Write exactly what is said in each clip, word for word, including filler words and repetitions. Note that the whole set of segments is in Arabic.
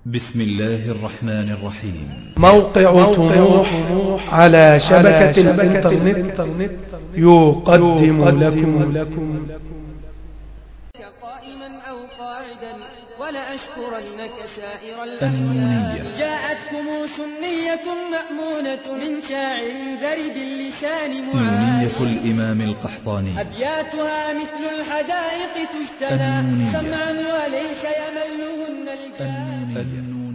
بسم الله الرحمن الرحيم. موقع طموح على شبكة الإنترنت يقدم لكم قائما أو قاعدا ولأشكرنك سائر النونية. جاءتكم سنية مأمونة من شاعر ذرب اللسان نونية معاني الإمام القحطاني. أبياتها مثل الحدائق تجتنى النونية. سمعا وليس يملهن الجاني. النونية.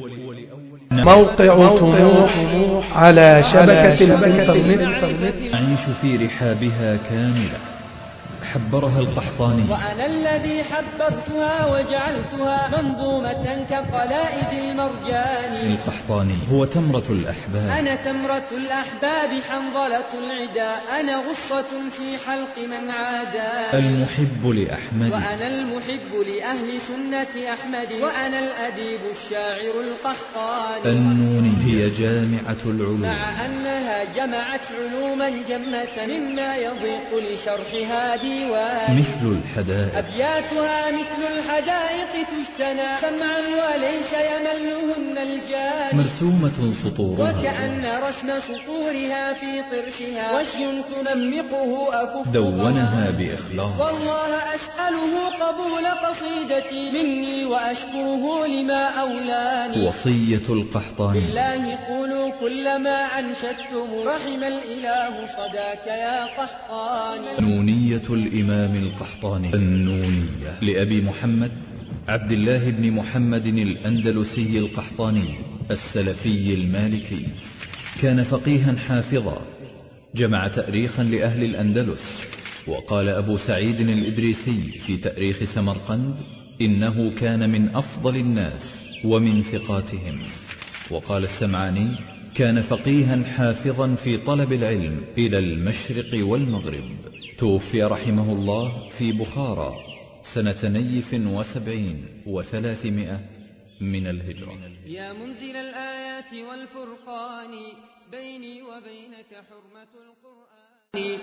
موقع طموح على شبكة الإنترنت أعيش في رحابها كاملة حبرها القحطاني. وأنا الذي حبرتها وجعلتها منظومة كقلائد المرجان. القحطاني هو تمرة الأحباب. أنا تمرة الأحباب حنظلة العدا، أنا غصة في حلق من عاداني. المحب لأحمد، وأنا المحب لأهل سنة أحمد، وأنا الأديب الشاعر القحطاني. النون هي جامعة العلوم، مع أنها جمعت علوما جمة مما يضيق لشرحها ديواني. مثل الحدائق. أبياتها مثل الحدائق تجتنى سمعا وليس يملهن الجاني. مرسومة سطورها وكأن رسم سطورها في طرشها وشي تنمقه أكف دونها ضمان. بإخلاص. والله أسأله قبول قصيدتي مني وأشكره لما أولاني. وصية القحطاني. بالله قولوا كل ما أنشدتم رحم الإله صداك يا قحطاني. نونية الإمام القحطاني. النونية لأبي محمد عبد الله بن محمد الأندلسي القحطاني السلفي المالكي. كان فقيها حافظا، جمع تأريخا لأهل الأندلس. وقال أبو سعيد الإدريسي في تأريخ سمرقند إنه كان من أفضل الناس ومن ثقاتهم. وقال السمعاني كان فقيها حافظا في طلب العلم إلى المشرق والمغرب. توفي رحمه الله في بخارى سنة نيف وسبعين وثلاثمائة من الهجرة. يا منزل الآيات والفرقان بيني وبينك حرمة القرآن.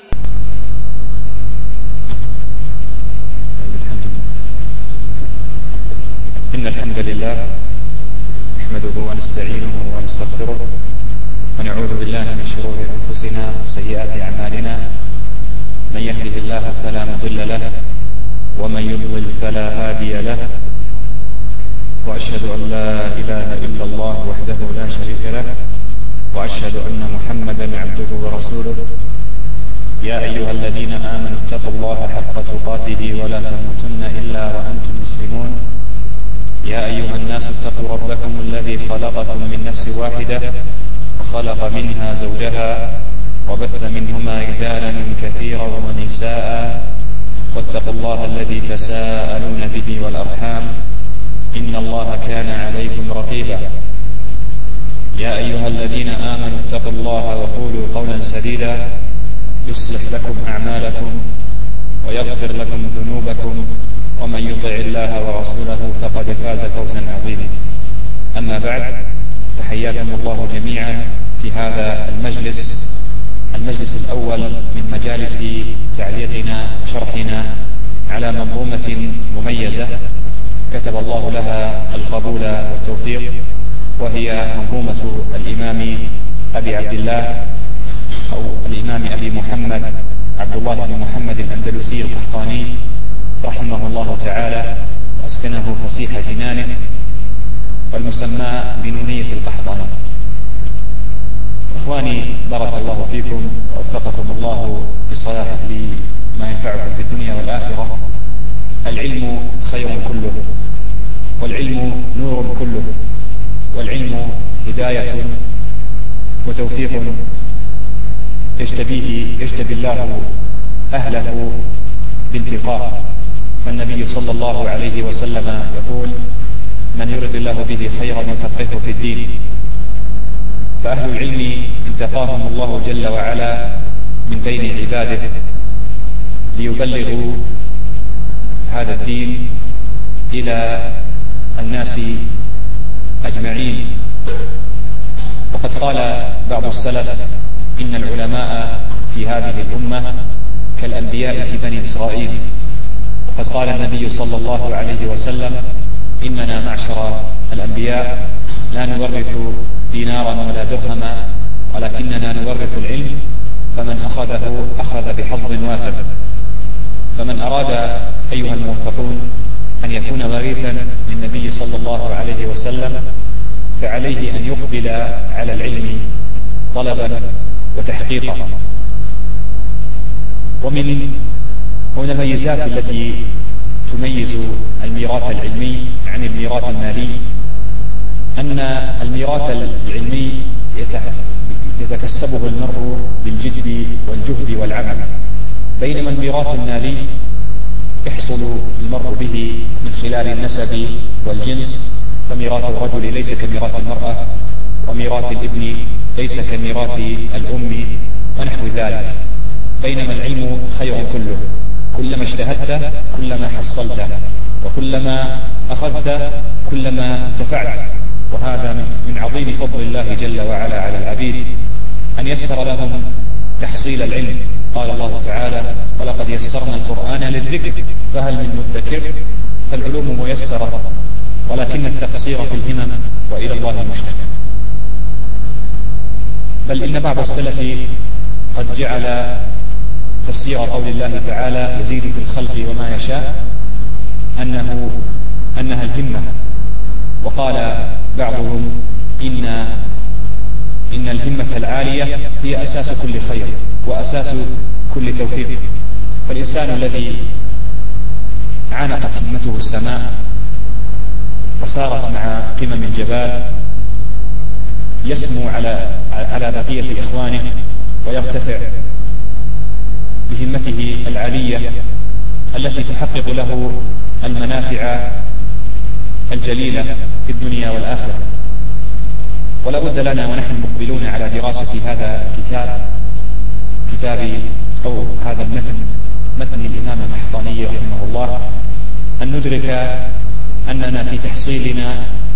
إن الحمد لله نحمده ونستعينه ونستغفره ونعوذ بالله من شرور أنفسنا وسيئات أعمالنا. من يهده الله فلا مضل له ومن يضلل فلا هادي له. وأشهد أن لا إله إلا الله وحده لا شريك له، وأشهد أن محمدا عبده ورسوله. يا أيها الذين آمنوا اتقوا الله حق تقاته ولا تموتن إلا وأنتم مسلمون. يا أيها الناس اتقوا ربكم الذي خلقكم من نفس واحدة وخلق منها زوجها وبث منهما رجالا كثيرا ونساء. واتقوا الله الذي تساءلون به والأرحام إن الله كان عليكم رقيبا. يا أيها الذين آمنوا اتقوا الله وقولوا قولا سديدا يصلح لكم أعمالكم ويغفر لكم ذنوبكم، ومن يطع الله ورسوله فقد فاز فوزا عظيما. أما بعد، فحياكم الله جميعا في هذا المجلس المجلس الأول من مجالس تعليقنا وشرحنا على منظومة مميزة كتب الله لها القبول والتوفيق، وهي منظومة الإمام أبي عبد الله أو الإمام أبي محمد عبد الله بن محمد الأندلسي القحطاني رحمه الله تعالى وأسكنه فسيح جنانه، والمسمى بنونية القحطاني. إخواني بارك الله فيكم ووفقكم الله بصلاح لما ينفعكم في الدنيا والآخرة. العلم خير كله، والعلم نور كله، والعلم هداية وتوفيق يجتبيه يجتبي الله أهله بانتقاء. فالنبي صلى الله عليه وسلم يقول: من يرد الله به خيرا يفقهه في الدين. فأهل العلم انتقاهم الله جل وعلا من بين عباده ليبلغوا هذا الدين إلى الناس أجمعين. وقد قال بعض السلف: إن العلماء في هذه الأمة كالأنبياء في بني إسرائيل. وقد قال النبي صلى الله عليه وسلم: إننا معشر الأنبياء لا نورث دينارا ولا درهما، ولكننا نورث العلم، فمن أخذه أخذ بحظ وافر. فمن أراد أيها الموفقون أن يكون وريثا للنبي صلى الله عليه وسلم فعليه أن يقبل على العلم طلبا وتحقيقا. ومن المميزات التي تميز الميراث العلمي عن الميراث المالي أن الميراث العلمي يتكسبه المرء بالجد والجهد والعمل، بينما الميراث المالي يحصل المرء به من خلال النسب والجنس، فميراث الرجل ليس كميراث المرأة، وميراث الابن ليس كميراث الأم ونحو ذلك. بينما العلم خير كله، كلما اجتهدت كلما حصلت، وكلما أخذت كلما انتفعت. وهذا من عظيم فضل الله جل وعلا على العبيد أن يسر لهم تحصيل العلم. قال الله تعالى: ولقد يسرنا القرآن للذكر فهل من مدكر. فالعلوم ميسرة، ولكن التقصير في الهمم وإلى الله المشتكى. بل إن بعض السلف قد جعل تفسير قول الله تعالى: يزيد في الخلق وما يشاء أنه أنها الهمة، وقال بعضهم إن إن الهمة العالية هي أساس كل خير وأساس كل توفيق. فالإنسان الذي عانقت همته السماء وسارت مع قمم الجبال يسمو على على بقية إخوانه ويرتفع بهمته العالية التي تحقق له المنافع الجليلة في الدنيا والآخرة. ولا بد لنا ونحن مقبلون على دراسة هذا الكتاب، كتاب أو هذا المتن، متن الإمام القحطاني رحمه الله، أن ندرك أننا في تحصيلنا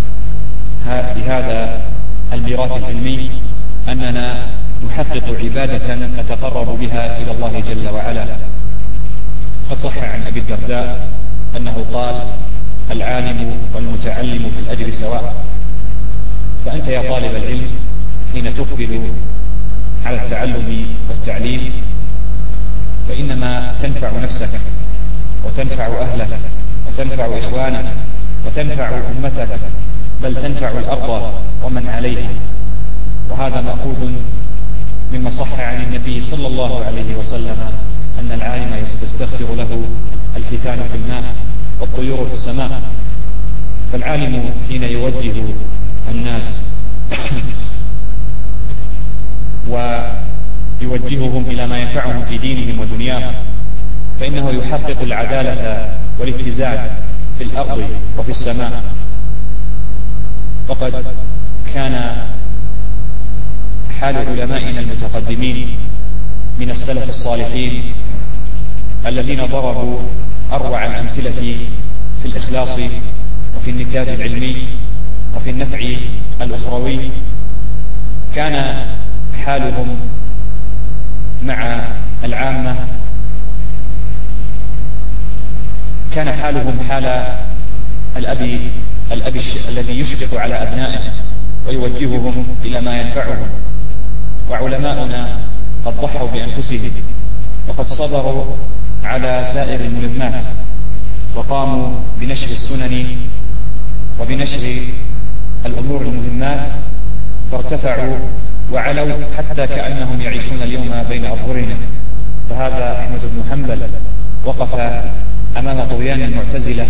لهذا الميراث العلمي أننا نحقق عبادة نتقرب بها إلى الله جل وعلا. قد صح عن أبي الدرداء أنه قال: العالم والمتعلم في الأجر سواء. فأنت يا طالب العلم حين تقبل على التعلم والتعليم فإنما تنفع نفسك وتنفع أهلك وتنفع إخوانك وتنفع أمتك، بل تنفع الأرض ومن عليها. وهذا مأخوذ مما صح عن النبي صلى الله عليه وسلم أن العالم يستغفر له الحيتان في الماء والطيور في السماء. فالعالم حين يوجه الناس ويوجههم إلى ما ينفعهم في دينهم ودنياهم فإنه يحقق العدالة والاتزان في الأرض وفي السماء. وقد كان حال علمائنا المتقدمين من السلف الصالحين الذين ضربوا أروع الأمثلة في الإخلاص وفي النتاج العلمي وفي النفع الأخروي، كان حالهم مع العامة كان حالهم حال الأب الأب الذي يشفق على أبنائه ويوجههم إلى ما ينفعهم. وعلماؤنا قد ضحوا بأنفسهم وقد صبروا على سائر الملمات وقاموا بنشر السنن وبنشر الأمور المهمات، فارتفعوا وعلوا حتى كأنهم يعيشون اليوم بين أظهرنا. فهذا أحمد بن حنبل وقف أمام طغيان المعتزلة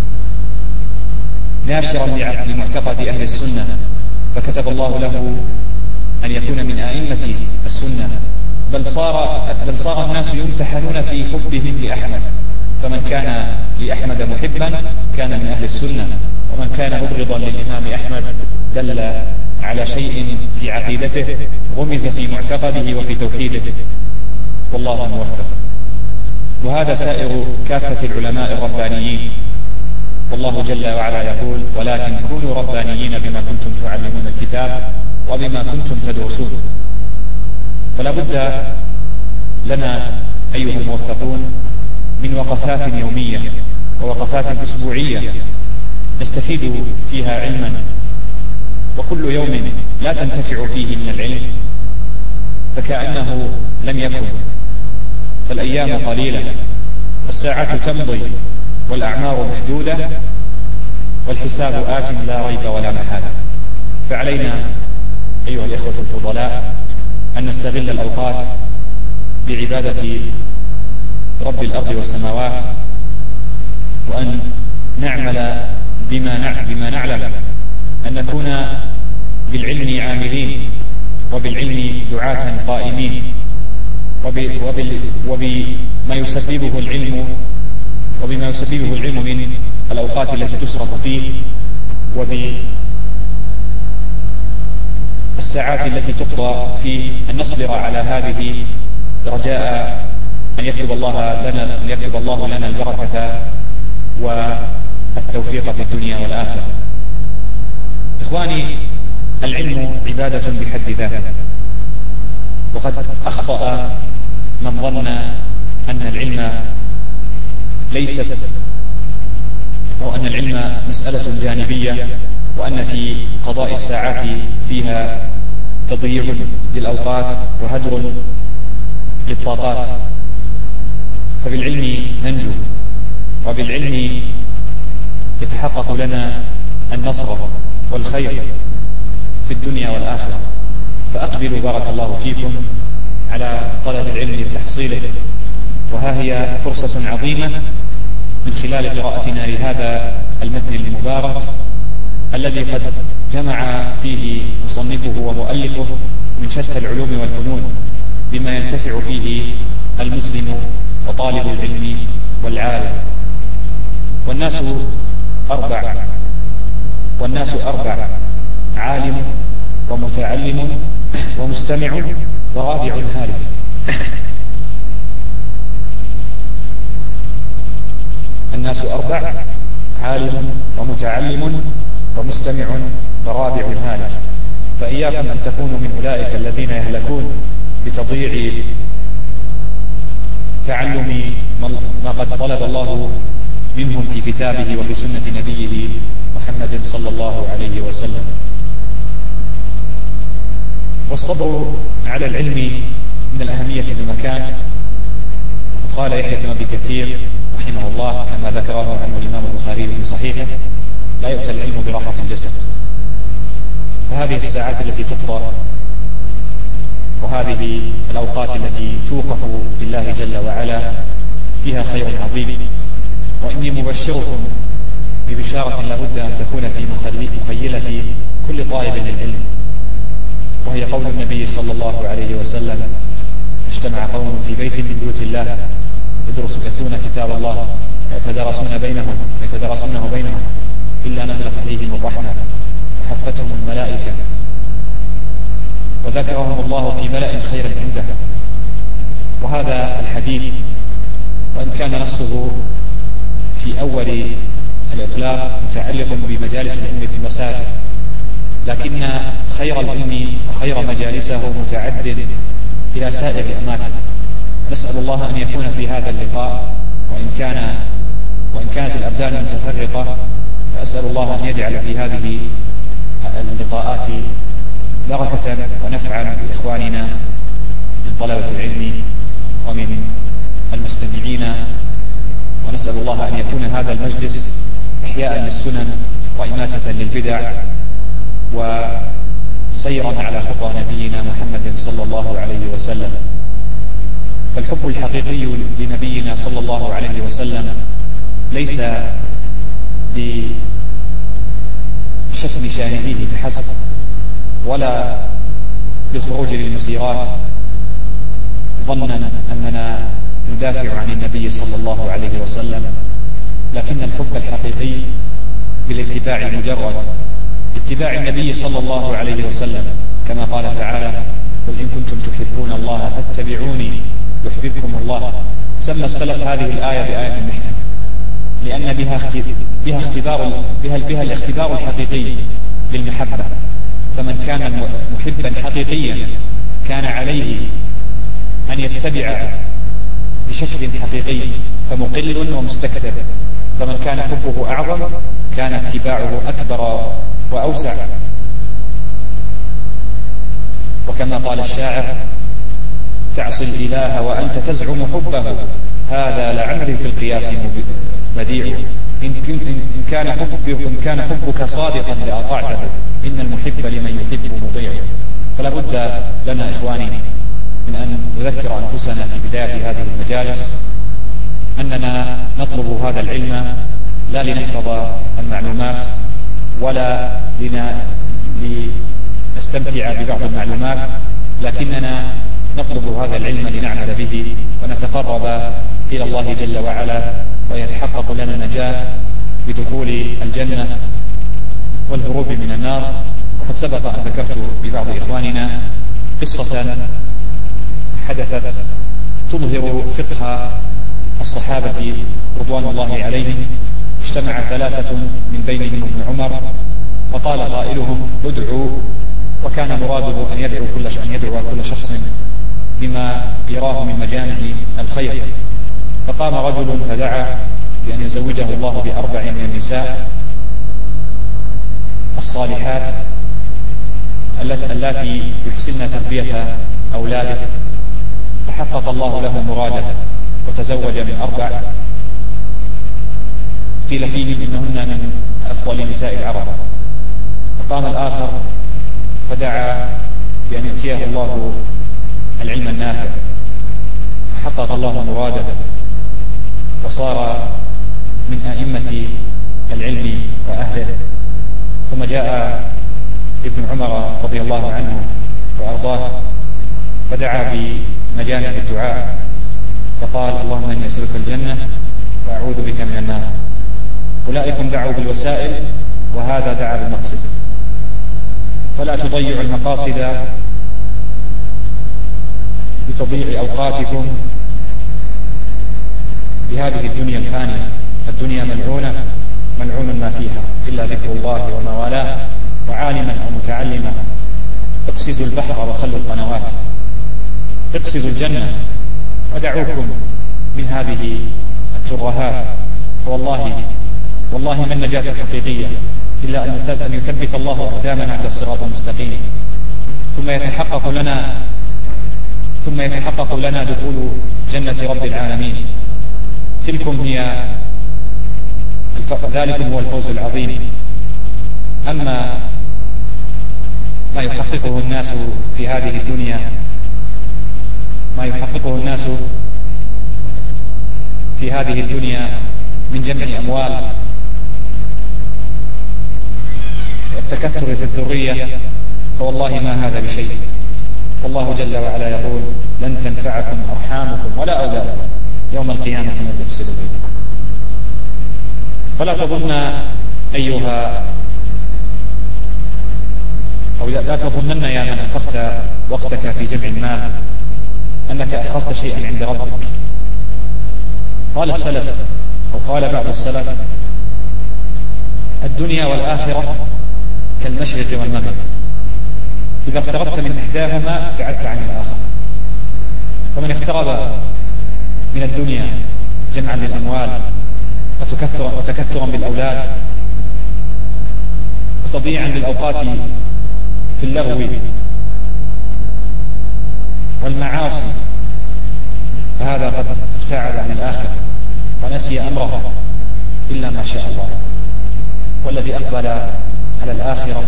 ناشرا لمعتقد أهل السنة، فكتب الله له أن يكون من أئمة السنة، بل صار, بل صار الناس يمتحنون في حبهم لأحمد، فمن كان لأحمد محبا كان من أهل السنة، ومن كان مبغضا للإمام أحمد دل على شيء في عقيدته غمز في معتقده وفي توحيده، والله الموفق. وهذا سائر كافة العلماء الربانيين، والله جل وعلا يقول: ولكن كونوا ربانيين بما كنتم تعلمون الكتاب وبما كنتم تدرسون. فلا بد لنا أيها الموفقون من وقفات يومية ووقفات أسبوعية نستفيد فيها علما، وكل يوم لا تنتفع فيه من العلم فكأنه لم يكن. فالأيام قليلة والساعات تمضي والأعمار محدودة والحساب آت لا ريب ولا محالة. فعلينا أيها الإخوة الفضلاء أن نستغل الأوقات بعبادة رب الأرض والسماوات، وأن نعمل بما بما نعلم، أن نكون بالعلم عاملين، وبالعلم دعاة قائمين، وبما يسببه العلم وبما يسببه العلم من الأوقات التي تصرف فيه، وبالساعات التي تقضى فيه، أن نصبر على هذه رجاء أن يكتب الله لنا أن يكتب الله لنا البركة والتوفيق في الدنيا والآخرة. إخواني، العلم عبادة بحد ذاته، وقد أخطأ من ظن أن العلم ليست أو أن العلم مسألة جانبية، وأن في قضاء الساعات فيها تضييع للأوقات وهدر للطاقات. فبالعلم ننجو، وبالعلم يتحقق لنا النصر والخير في الدنيا والآخرة. فأقبلوا بارك الله فيكم على طلب العلم وتحصيله، وها هي فرصة عظيمة من خلال قراءتنا لهذا المتن المبارك الذي قد جمع فيه مصنفه ومؤلفه من شتى العلوم والفنون بما ينتفع فيه المسلم وطالب العلم والعالم. والناس أربع والناس أربع عالم ومتعلم ومستمع ورابع هالك. الناس أربع عالم ومتعلم ومستمع ورابع هالك. فإياكم أن تكونوا من أولئك الذين يهلكون بتضييع تعلم ما قد طلب الله منهم في كتابه وفي سنة نبيه محمد صلى الله عليه وسلم. والصبر على العلم من الأهمية بمكان. قال يحيى بن أبي كثير رحمه الله كما ذكره عنه الإمام البخاري في صحيحه: لا يؤتى العلم براحة الجسد. فهذه الساعات التي تقضى وهذه الأوقات التي توقف بالله جل وعلا فيها خير عظيم. وإني مبشركم ببشارة لا بد أن تكون في مخيلة كل طالب للعلم، وهي قول النبي صلى الله عليه وسلم: اجتمع قوم في بيت من بيوت الله يدرسون كتاب الله ويتدارسون بينهم ويتدارسونه بينهم إلا نزلت عليهم الرحمة وحفتهم الملائكة وذكرهم الله في ملأ خير عنده. وهذا الحديث وإن كان نصه في أول الإطلاق متعلق بمجالس العلم في المساجد، لكن خير العلم وخير مجالسه متعدد إلى سائر الأماكن. نسأل الله أن يكون في هذا اللقاء وإن كان وإن كانت الأبدان متفرقة، فأسأل الله أن يجعل في هذه اللقاءات بركة ونفعا بإخواننا من طلبة العلم ومن المستمعين. ونسأل الله أن يكون هذا المجلس إحياء للسنن وإماتة للبدع وسيرا على خطى نبينا محمد صلى الله عليه وسلم. فالحب الحقيقي لنبينا صلى الله عليه وسلم ليس بشتم شانئه فحسب، ولا بالخروج للمسيرات ظنا أننا ندافع عن النبي صلى الله عليه وسلم، لكن الحب الحقيقي بالاتباع المجرد، اتباع النبي صلى الله عليه وسلم، كما قال تعالى: قل إن كنتم تحبون الله فاتبعوني يحببكم الله. سمى السلف هذه الآية بآية المحنة، لأن بها بها اختبار بها, بها الاختبار الحقيقي للمحبة. فمن كان محبا حقيقيا كان عليه أن يتبع بشكل حقيقي، فمقل ومستكثر. فمن كان حبه أعظم كان اتباعه أكبر وأوسع. وكما قال الشاعر: تعصي الإله وأنت تزعم حبه، هذا لعمري في القياس بديع. إن كان حبك, إن كان حبك صادقا لأطعته، إن المحب لمن يحب مطيع. فلا بد لنا إخواني من أن نذكر أنفسنا في بداية هذه المجالس أننا نطلب هذا العلم لا لنحفظ المعلومات ولا لنستمتع ببعض المعلومات، لكننا نطلب هذا العلم لنعمل به ونتقرب إلى الله جل وعلا، ويتحقق لنا النجاة بدخول الجنة والهروب من النار. وقد سبق أن ذكرت ببعض إخواننا قصة حدثت تظهر فقه الصحابة رضوان الله عليهم. اجتمع ثلاثة من بينهم ابن عمر، فقال قائلهم: ادعوا، وكان مراده أن يدعو كل أن يدعو كل شخص بما يراه من مجامع الخير. فقام رجل فدعا بأن يزوجه الله بأربع من النساء الصالحات اللاتي يحسن تربية أولاده، فحقق الله له مراده وتزوج من أربع قيل فيهم إنهن من أفضل نساء العرب. فقام الآخر فدعا بأن يؤتيه الله العلم النافع، فحقق الله مراده وصار من أئمة العلم وأهله. ثم جاء ابن عمر رضي الله عنه وأرضاه فدعا بمجامع الدعاء، فقال: اللهم إني أسألك الجنة وأعوذ بك من النار. أولئك دعوا بالوسائل وهذا دعا بالمقصد. فلا تضيعوا المقاصد بتضييع أوقاتكم بهذه الدنيا الفانية. الدنيا ملعونة، ملعون ما فيها إلا ذكر الله وما والاه وعالما أو متعلما. اقصدوا البحر وخلوا القنوات، اقصدوا الجنة ودعوكم من هذه الترهات. فوالله والله ما النجاة الحقيقية إلا أن يثبت الله أقدامنا على الصراط المستقيم، ثم يتحقق لنا ثم يتحقق لنا دخول جنة رب العالمين. تلكم هي ذلكم هو الفوز العظيم. أما ما يحققه الناس في هذه الدنيا ما يحققه الناس في هذه الدنيا من جمع أموال والتكثر في الذرية، فوالله ما هذا بشيء. والله جل وعلا يقول: لن تنفعكم أرحامكم ولا أولادكم يوم القيامة من يفصل بينكم. فلا تظن أيها أو لا تظنن يا من أنفقت وقتك في جمع المال أنك أحرزت شيئا عند ربك. قال السلف أو قال بعض السلف: الدنيا والآخرة كالمشرق والمغرب، إذا اقتربت من إحداهما ابتعدت عن الآخر. ومن اقترب من الدنيا جمعا للأموال وتكثرا, وتكثرا بالأولاد وتضييعا للأوقات في اللغو والمعاصي، فهذا قد ابتعد عن الآخرة ونسي أمرها إلا ما شاء الله. والذي أقبل على الآخرة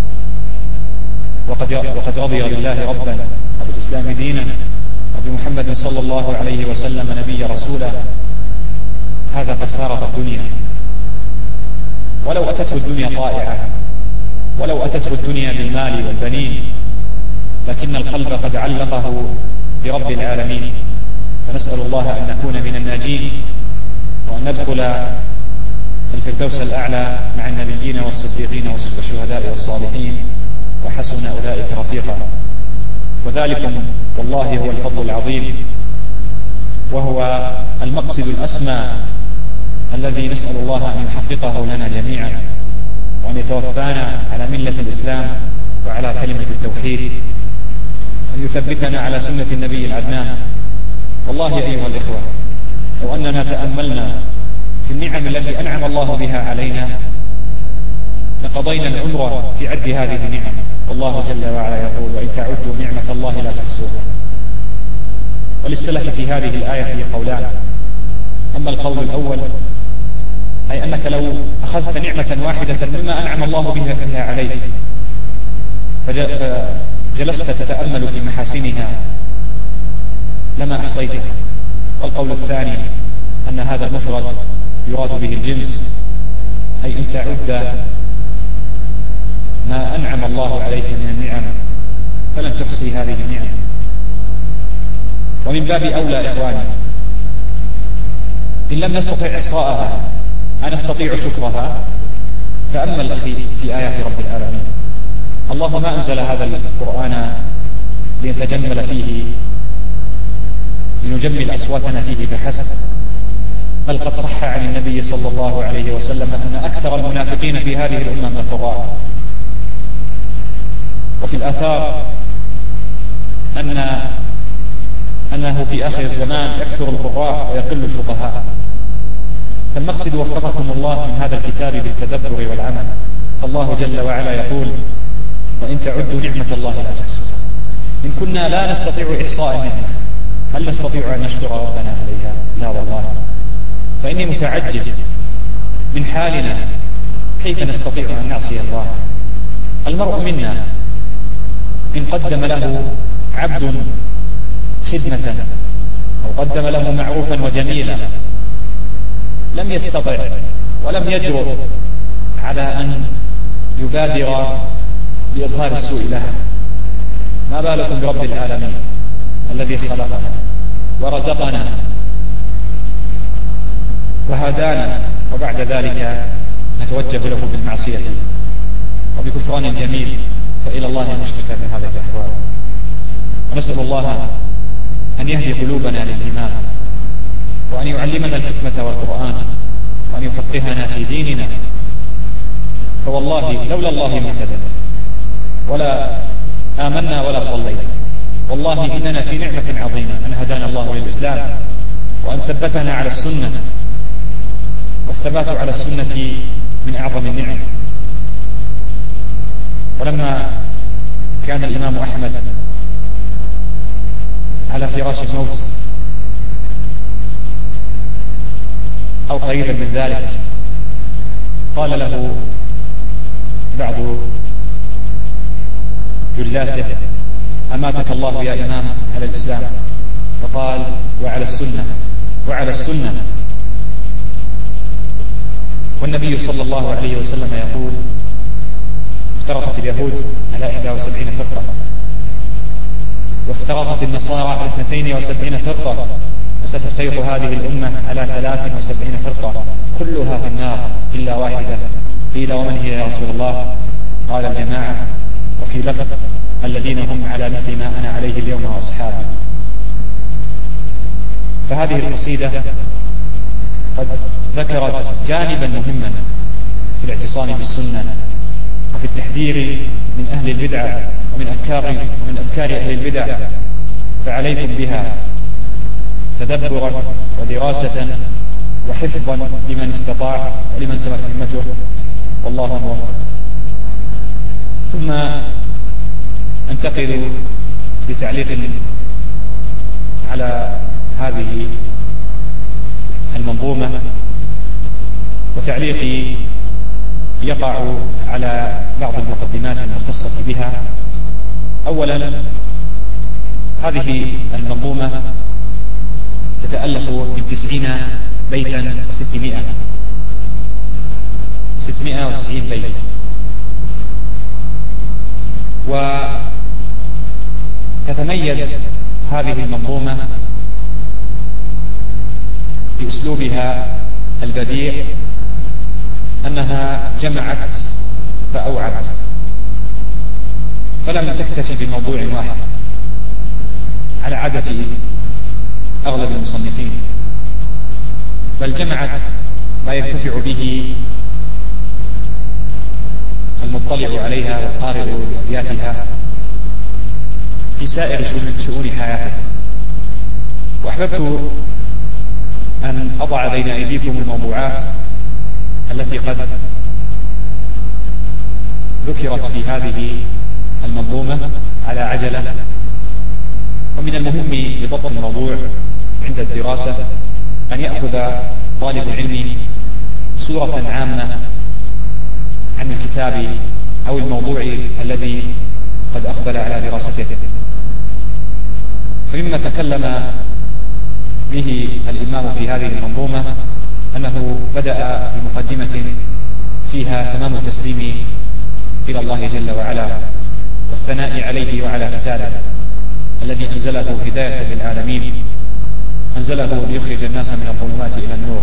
وقد, وقد رضي بالله ربا وبالإسلام دينا وبمحمد صلى الله عليه وسلم نبي رسولا، هذا قد فارق الدنيا. ولو أتته الدنيا طائعة، ولو أتته الدنيا بالمال والبنين، لكن القلب قد علقه برب العالمين. فنسأل الله أن نكون من الناجين وأن ندخل الفردوس الأعلى مع النبيين والصديقين والشهداء والصالحين، وحسن أولئك رفيقا. وذلكم والله هو الفضل العظيم، وهو المقصد الأسمى الذي نسأل الله أن يحققه لنا جميعا، وأن يتوفانا على ملة الإسلام وعلى كلمة التوحيد، وأن يثبتنا على سنة النبي العدنان. والله أيها الإخوة، لو أننا تأملنا في النعم التي أنعم الله بها علينا لقضينا العمر في عد هذه النعم. والله جل وعلا يقول: وإن تعدوا نعمة الله لا تحصوها. وللسلف في هذه الآية قولان: أما القول الأول أي أنك لو أخذت نعمة واحدة مما أنعم الله بها عليك فجلست تتأمل في محاسنها لما أحصيتها. والقول الثاني أن هذا المفرد يراد به الجنس، أي إن تعد ما أنعم الله عليك من النعم فلن تحصي هذه النعم. ومن باب أولى إخواني، إن لم نستطع إحصاءها أنستطيع شكرها. تأمل أخي في آيات رب العالمين. الله ما أنزل هذا القرآن ليتجمل فيه، لنجمل أصواتنا فيه فحسب، بل قد صح عن النبي صلى الله عليه وسلم أن أكثر المنافقين في هذه الأمة من القراء. وفي الآثار أن أنه في آخر الزمان يكثر القراء ويقل الفقهاء. فالمقصد وفقكم الله من هذا الكتاب بالتدبر والعمل. الله جل وعلا يقول: وإن تعدوا نعمة الله لا تحصوها. إن كنا لا نستطيع إحصاء النعمة هل نستطيع أن نشكر ربنا عليها؟ لا والله. فإني متعجب من حالنا، كيف نستطيع أن نعصي الله؟ المرء منا إن قدم له عبد خدمة أو قدم له معروفا وجميلا لم يستطع ولم يجرؤ على أن يبادر بإظهار السوء لها، ما بالكم برب العالمين الذي خلقنا ورزقنا وهدانا، وبعد ذلك نتوجه له بالمعصية وبكفران الجميل، فإلى الله المشتكى من هذه الأحوال. ونسأل الله أن يهدي قلوبنا للإيمان، وأن يعلمنا الحكمة والقرآن، وأن يفقهنا في ديننا. فوالله لولا الله ما اهتدينا ولا آمنا ولا صلينا. والله إننا في نعمة عظيمة أن هدانا الله للإسلام، وأن ثبتنا على السنة، والثبات على السنة من أعظم النعم. ولما كان الإمام أحمد على فراش الموت أو قريبا من ذلك، قال له بعض جلاسه: أماتك الله يا إمام على الإسلام؟ فقال: وعلى السنة وعلى السنة. والنبي صلى الله عليه وسلم يقول: افترقت اليهود على إحدى وسبعين فرقة، وافترقت النصارى على اثنتين وسبعين فرقة، وستفترق هذه الأمة على ثلاث وسبعين فرقة كلها في النار إلا واحدة. قيل: ومن هي يا رسول الله؟ قال: الجماعة. وفي لفظ: الذين هم على مثل ما أنا عليه اليوم وأصحابي. فهذه القصيدة قد ذكرت جانبا مهما في الاعتصام بالسنة، وفي التحذير من أهل البدعة ومن أفكار ومن أفكار أهل البدع. فعليكم بها تدبرا ودراسة وحفظا لمن استطاع ولمن سمت همته، والله موفق. ثم أنتقل بتعليق على هذه المنظومة، وتعليقي يقع على بعض المقدمات المختصة بها. أولا، هذه المنظومة تتألف من تسعين بيتا وستمائة ستمائة وتسعين بيت، وتتميز هذه المنظومة بأسلوبها البديع، أنها جمعت فأوعت، فلم تكتفي بموضوع واحد على عادة أغلب المصنفين، بل جمعت ما يرتفع به المطلع عليها والقارئ بأبياتها في سائر شؤون حياته. وأحببت أن أضع بين أيديكم الموضوعات التي قد ذكرت في هذه المنظومة على عجلة. ومن المهم لضبط الموضوع عند الدراسة أن يأخذ طالب العلم صورة عامة عن الكتاب أو الموضوع الذي قد أقبل على دراسته. فمما تكلم به الإمام في هذه المنظومة أنه بدأ بمقدمة فيها تمام التسليم إلى الله جل وعلا والثناء عليه وعلى كتابه الذي أنزله هداية للعالمين، أنزله ليخرج الناس من الظلمات إلى النور.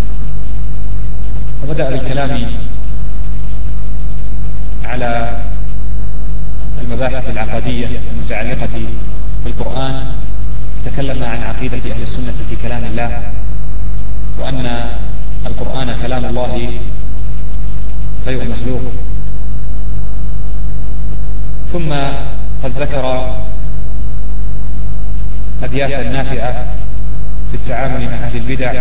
وبدأ بالكلام على المباحث العقدية المتعلقة بالقرآن، تكلم عن عقيدة أهل السنة في كلام الله، وأن القرآن كلام الله غير مخلوق. ثم قد ذكر أبياتا نافعة في التعامل مع أهل البدع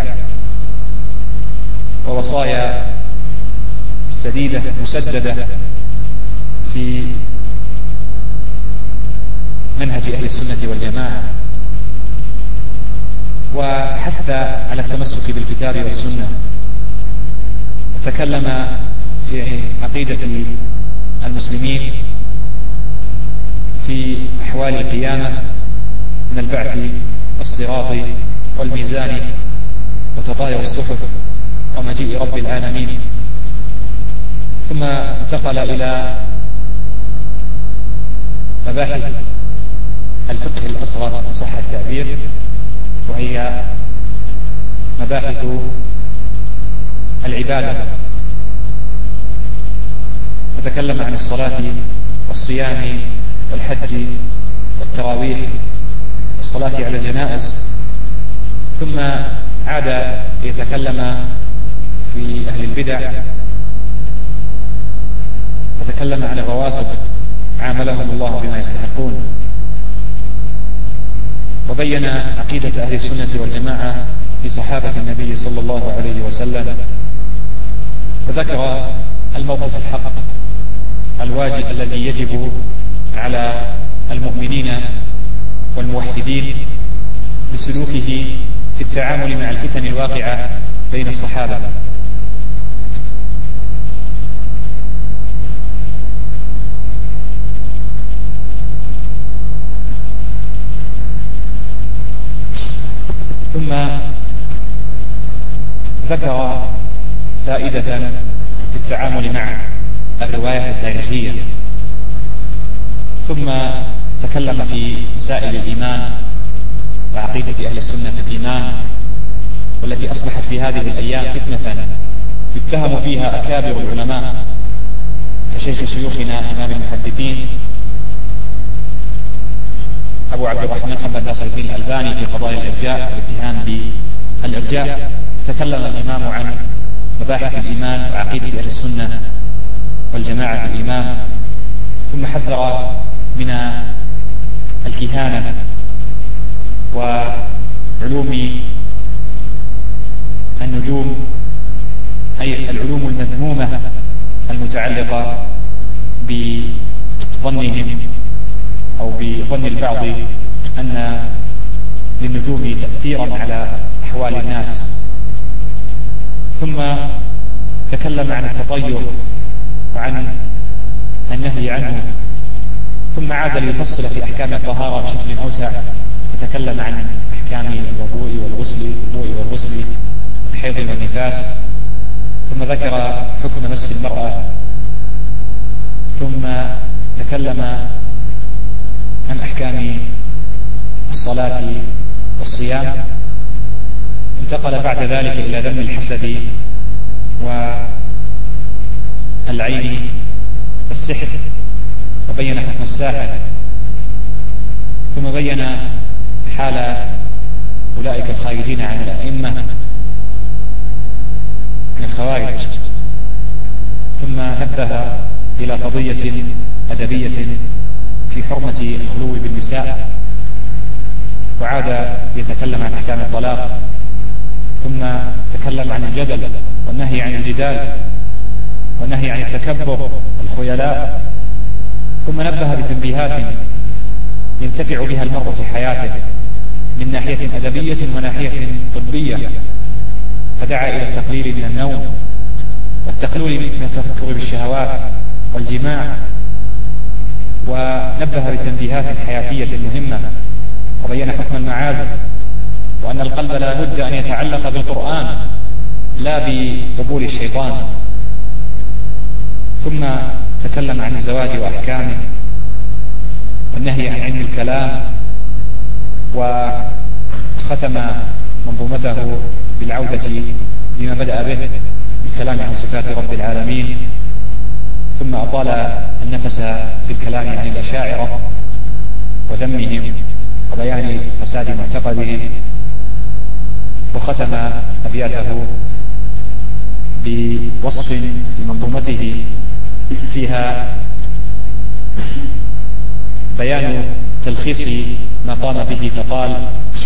ووصايا سديدة مسددة في منهج أهل السنة والجماعة، وحث على التمسك بالكتاب والسنة، وتكلم في عقيدة المسلمين في أحوال القيامة من البعث والصراط والميزان وتطاير الصحف ومجيء رب العالمين. ثم انتقل إلى مباحث الفقه الأصغر إن صح التعبير، وهي مباحث العبادة، فتكلم عن الصلاة والصيام والحج والتراويح والصلاة على الجنائز. ثم عاد يتكلم في أهل البدع، فتكلم عن الروافض عاملهم الله بما يستحقون، وبين عقيدة أهل السنة والجماعة في صحابة النبي صلى الله عليه وسلم، وذكر الموقف الحق الواجب الذي يجب على المؤمنين والموحدين بسلوكه في التعامل مع الفتن الواقعة بين الصحابة. ثم ذكر فائدة في التعامل مع الرواية التاريخية. ثم تكلم في مسائل الإيمان وعقيدة أهل السنة في الإيمان، والتي أصبحت في هذه الأيام فتنة يتهم فيها أكابر العلماء كشيخ شيوخنا إمام المحدثين أبو عبد الرحمن محمد ناصر الدين الألباني في قضايا الإرجاء والاتهام بالإرجاء. تكلم الإمام عن مباحث الإيمان وعقيدة أهل السنة والجماعة في الإيمان. ثم حذر من الكهانة وعلوم النجوم، أي العلوم المذمومة المتعلقة بظنهم أو بظن البعض أن للنجوم تأثيرا على أحوال الناس. ثم تكلم عن التطير وعن النهي عنه. ثم عاد ليفصل في أحكام الطهارة بشكل أوسع، فتكلم عن أحكام الوضوء والغسل الوضوء والغسل الحيض والنفاس. ثم ذكر حكم مس المرأة. ثم تكلم عن أحكام الصلاة والصيام. انتقل بعد ذلك إلى ذم الحسد والعين والسحر، وبين حكم الساحر. ثم بين حال أولئك الخارجين عن الأئمة من الخوارج. ثم نبه إلى قضية أدبية في حرمة الخلو بالنساء، وعاد يتكلم عن أحكام الطلاق. ثم تكلم عن الجدل والنهي عن الجدال والنهي عن التكبر خيلاء، ثم نبه بتنبيهات ينتفع بها المرء في حياته من ناحية أدبية وناحية طبية، فدعا إلى التقليل من النوم والتقليل من التفكر بالشهوات والجماع، ونبه بتنبيهات حياتية مهمة، وبين حكم المعازف، وأن القلب لا بد أن يتعلق بالقرآن لا بقبول الشيطان. ثم تكلم عن الزواج وأحكامه والنهي عن علم الكلام، وختم منظومته بالعودة لما بدأ به بالكلام عن صفات رب العالمين، ثم أطال النفس في الكلام عن الأشاعرة وذمهم وبيان فساد معتقدهم، وختم أبياته بوصف لمنظومته فيها بيان تلخيص ما قام به، فقال: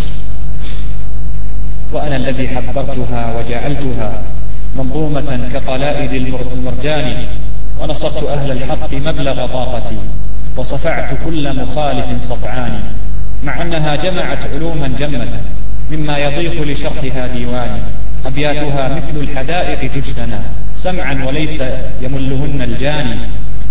وأنا الذي حبرتها وجعلتها منظومة كقلائد المرجان، ونصرت أهل الحق مبلغ طاقتي، وصفعت كل مخالف صفعان، مع أنها جمعت علوما جمة مما يضيق لشرحها ديواني، أبياتها مثل الحدائق تجتنى سمعا وليس يملهن الجاني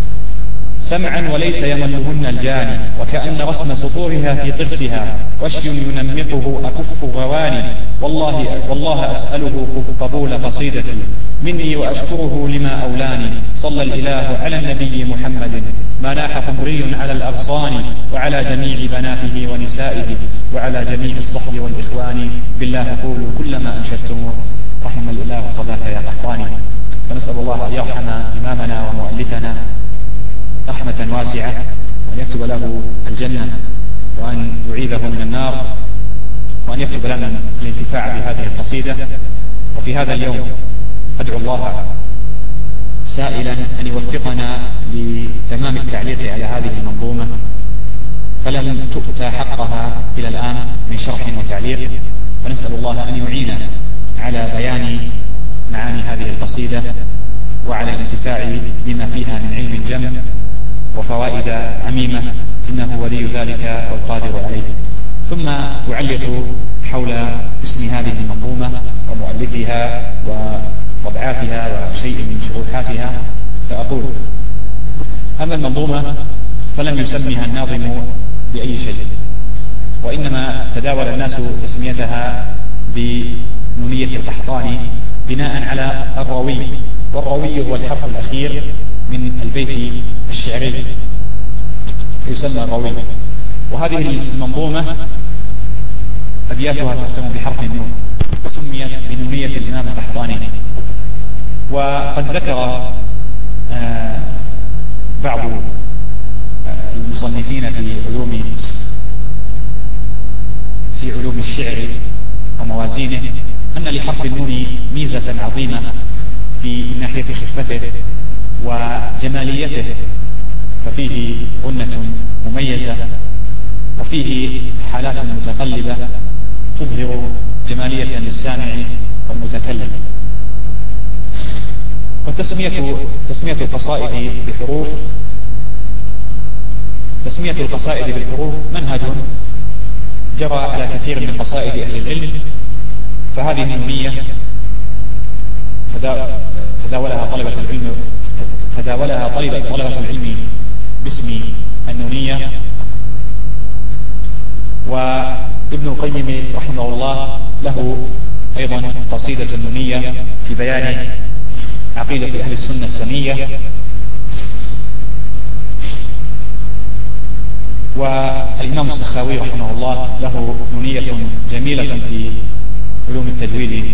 سمعا وليس يملهن الجاني، وكأن رسم سطورها في قرسها وشي ينمقه أكف غواني، والله, والله أسأله قبول قصيدتي مني وأشكره لما أولاني، صلى الإله على النبي محمد ما ناح قمري على الأغصان، وعلى جميع بناته ونسائه، وعلى جميع الصحب والإخوان، بالله قولوا كل ما أنشدتم رحم الإله صلاة يا قحطاني. ونسأل الله أن يرحم إمامنا ومؤلفنا رحمة واسعة، وأن يكتب له الجنة، وأن يعيذه من النار، وأن يكتب لنا الانتفاع بهذه القصيدة. وفي هذا اليوم أدعو الله سائلا أن يوفقنا لتمام التعليق على هذه المنظومة، فلم تؤتى حقها إلى الآن من شرح وتعليق، ونسأل الله أن يعيننا على بيان معاني هذه القصيدة وعلى الانتفاع بما فيها من علم جم وفوائد عميمة، إنه ولي ذلك والقادر عليه. ثم أعلق حول اسم هذه المنظومة ومؤلفها وطبعاتها وشيء من شروحاتها، فأقول: أما المنظومة فلم يسميها الناظم بأي شيء، وإنما تداول الناس تسميتها بنونية القحطاني بناء على الروي، والروي هو الحرف الأخير من البيت الشعري يسمى الروي. وهذه المنظومة أبياتها تختم بحرف النون، سميت بنونية الإمام القحطاني. وقد ذكر آه بعض آه المصنفين في علوم في علوم الشعر وموازينه أن لحرف النون ميزة عظيمة في من ناحية خفته وجماليته، ففيه غنة مميزة، وفيه حالات متقلبة تظهر جمالية للسامع والمتكلم. وتسمية تسمية القصائد بحروف تسمية القصائد بالحروف منهج جرى على كثير من قصائد أهل العلم، فهذه النونية تداولها طلبة العلم تداولها طلبة طلبة العلم باسم النونية. وابن القيم رحمه الله له أيضا قصيدة النونية في بيان عقيدة أهل السنة السنية. والإمام السخاوي رحمه الله له نونية جميلة في علوم التجويد.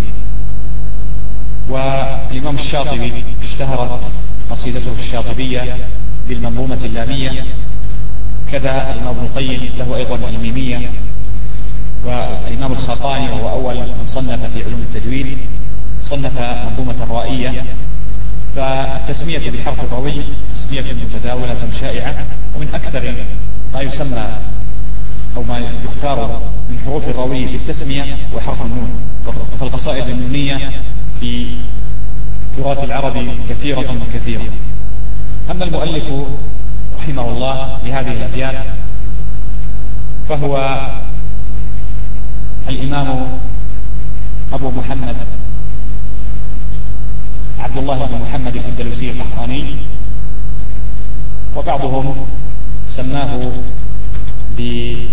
والإمام الشاطبي اشتهرت قصيدته الشاطبية بالمنظومة اللامية، كذا الإمام ابن القيم له أيضا الميمية. والإمام الخاقاني وهو أول من صنف في علوم التجويد صنف منظومة رائية. فالتسمية بحرف الروي تسمية متداولة شائعة، ومن أكثر ما يسمى أو ما يختار من حروف الروي بالتسمية وحرف النون. فالقصائد النونية في تراث العرب كثيرة كثيرة. أما المؤلف رحمه الله لهذه الأبيات فهو الإمام أبو محمد عبد الله بن محمد الأندلسي القحطاني، وبعضهم سماه بأبي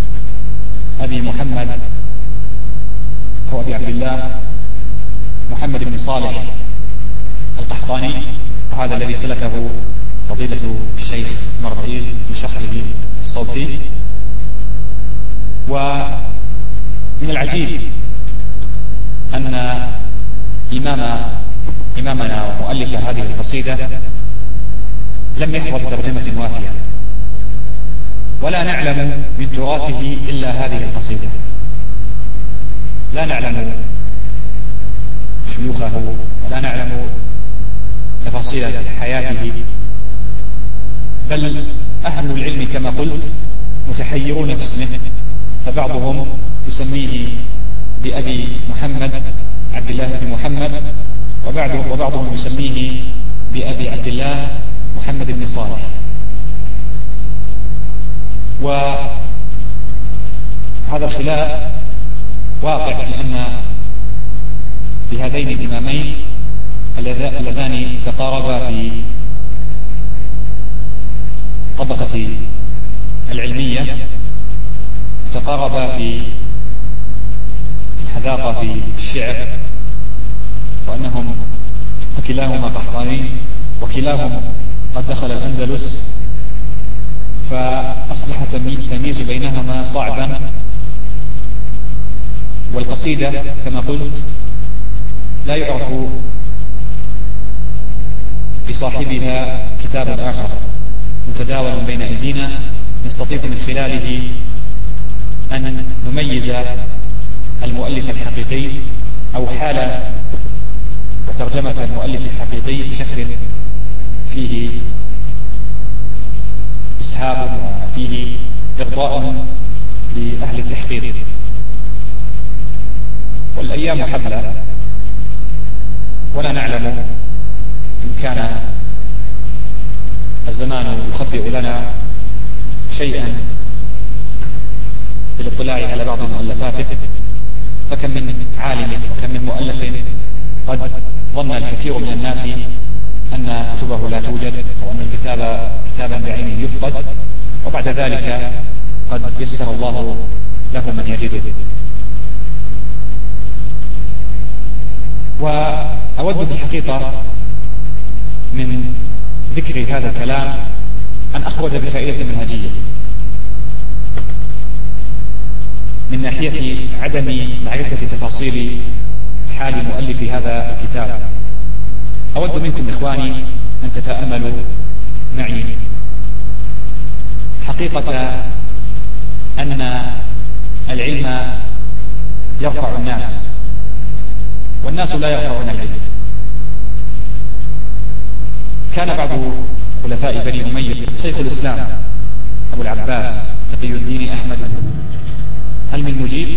محمد أو أبي عبد الله محمد بن صالح القحطاني، وهذا الذي سلكه فضيلة الشيخ عمر بعيد في شرحه الصوتي. ومن العجيب أن إمام إمامنا ومؤلف هذه القصيدة لم يحظى بترجمة وافية، ولا نعلم من تراثه إلا هذه القصيدة، لا نعلم شيوخه ولا نعلم تفاصيل حياته، بل أهل العلم كما قلت متحيرون باسمه، فبعضهم يسميه بأبي محمد عبد الله بن محمد، وبعضهم يسميه بأبي عبد الله محمد بن صالح. وهذا الخلاف واقع لأن بهذين الإمامين اللذان تقاربا في طبقة العلمية، تقاربا في الحذاقة في الشعر، وأنهم وكلاهما قحطاني، وكلاهم قد دخل الأندلس، فأصبح التمييز بينهما صعبا. والقصيدة كما قلت لا يعرف بصاحبها كتاب آخر متداول بين أيدينا نستطيع من خلاله أن نميز المؤلف الحقيقي أو حال وترجمة المؤلف الحقيقي بشكل فيه إسهاب وفيه إرضاء لأهل التحقيق. والأيام حبلى، ولا نعلم إن كان الزمان يخبئ لنا شيئا بالاطلاع على بعض مؤلفاته، فكم من عالم وكم من مؤلف قد ظن الكثير من الناس أن كتبه لا توجد أو أن الكتاب كتابا بعينه يفقد، وبعد ذلك قد يسر الله له من يجده. وأود في الحقيقة من ذكر هذا الكلام أن أخرج بفائدة منهجية من ناحية عدم معرفة تفاصيل حال مؤلف هذا الكتاب. أود منكم إخواني أن تتأملوا معي حقيقة أن العلم يرفع الناس، والناس لا يرفعون العلم. كان بعض خلفاء بني أمية شيخ الإسلام أبو العباس تقي الدين أحمد، هل من مجيب؟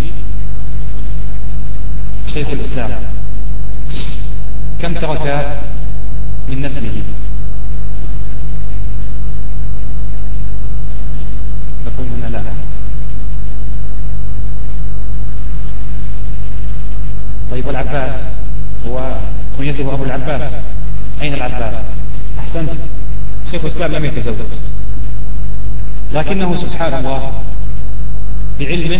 شيخ الإسلام كم ترك من نسله؟ تقول هنا لا. طيب والعباس هو كنيته أبو العباس، أين العباس؟ أحسنت، شيخ الإسلام لم يتزوج، لكنه سبحان الله بعلمه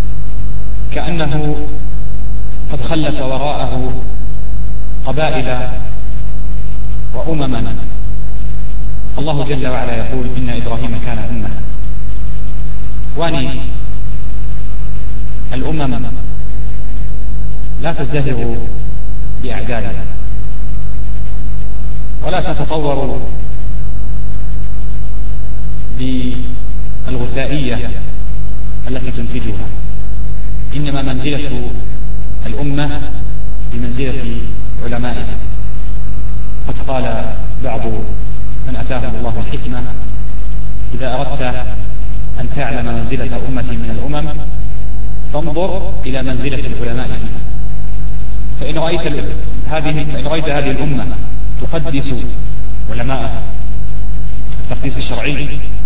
كأنه قد خلف وراءه قبائل وأمما. الله جل وعلا يقول إن إبراهيم كان أمة، واني الأمم لا تزدهر بأعدادها ولا تتطور بالغثائية التي تنتجها، إنما منزلة الأمة بمنزلة علمائها. قد قال بعض من أتاهم الله الحكمة إذا أردت أن تعلم منزلة أمتي من الأمم فانظر إلى منزلة العلماء فيها، فإن رأيت هذه فإن رأيت هذه الأمة تقدس علماءها التقديس الشرعي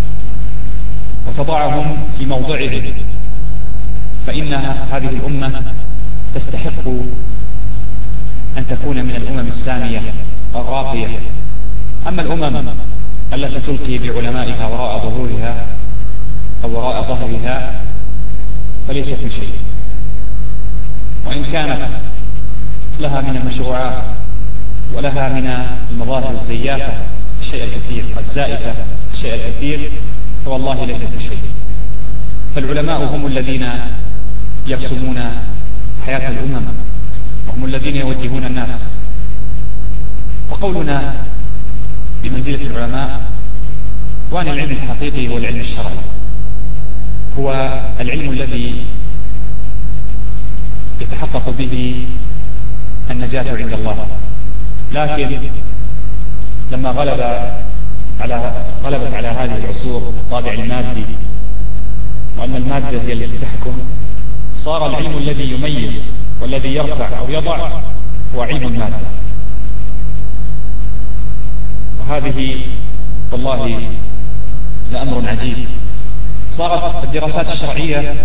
وتضعهم في موضعهم، فإن هذه الأمة تستحق أن تكون من الأمم السامية الراقية. أما الأمم التي تلقي بعلمائها وراء ظهورها أو وراء ظهرها فليست من شيء، وإن كانت لها من المشروعات ولها من المظاهر الزيافة الشيء الكثير الزائفة الشيء الكثير، فوالله ليست من شيء. فالعلماء هم الذين يرسمون حياة الأمم، وهم الذين يوجهون الناس. وقولنا بمنزلة العلماء وأن العلم الحقيقي هو العلم الشرعي، هو العلم الذي يتحقق به النجاة عند الله. لكن لما غلب على غلبت على هذه العصور الطابع المادي، وأن المادة هي التي تحكم، صار العلم الذي يميز والذي يرفع أو يضع هو علم المادة. وهذه والله لأمر عجيب. صارت الدراسات الشرعية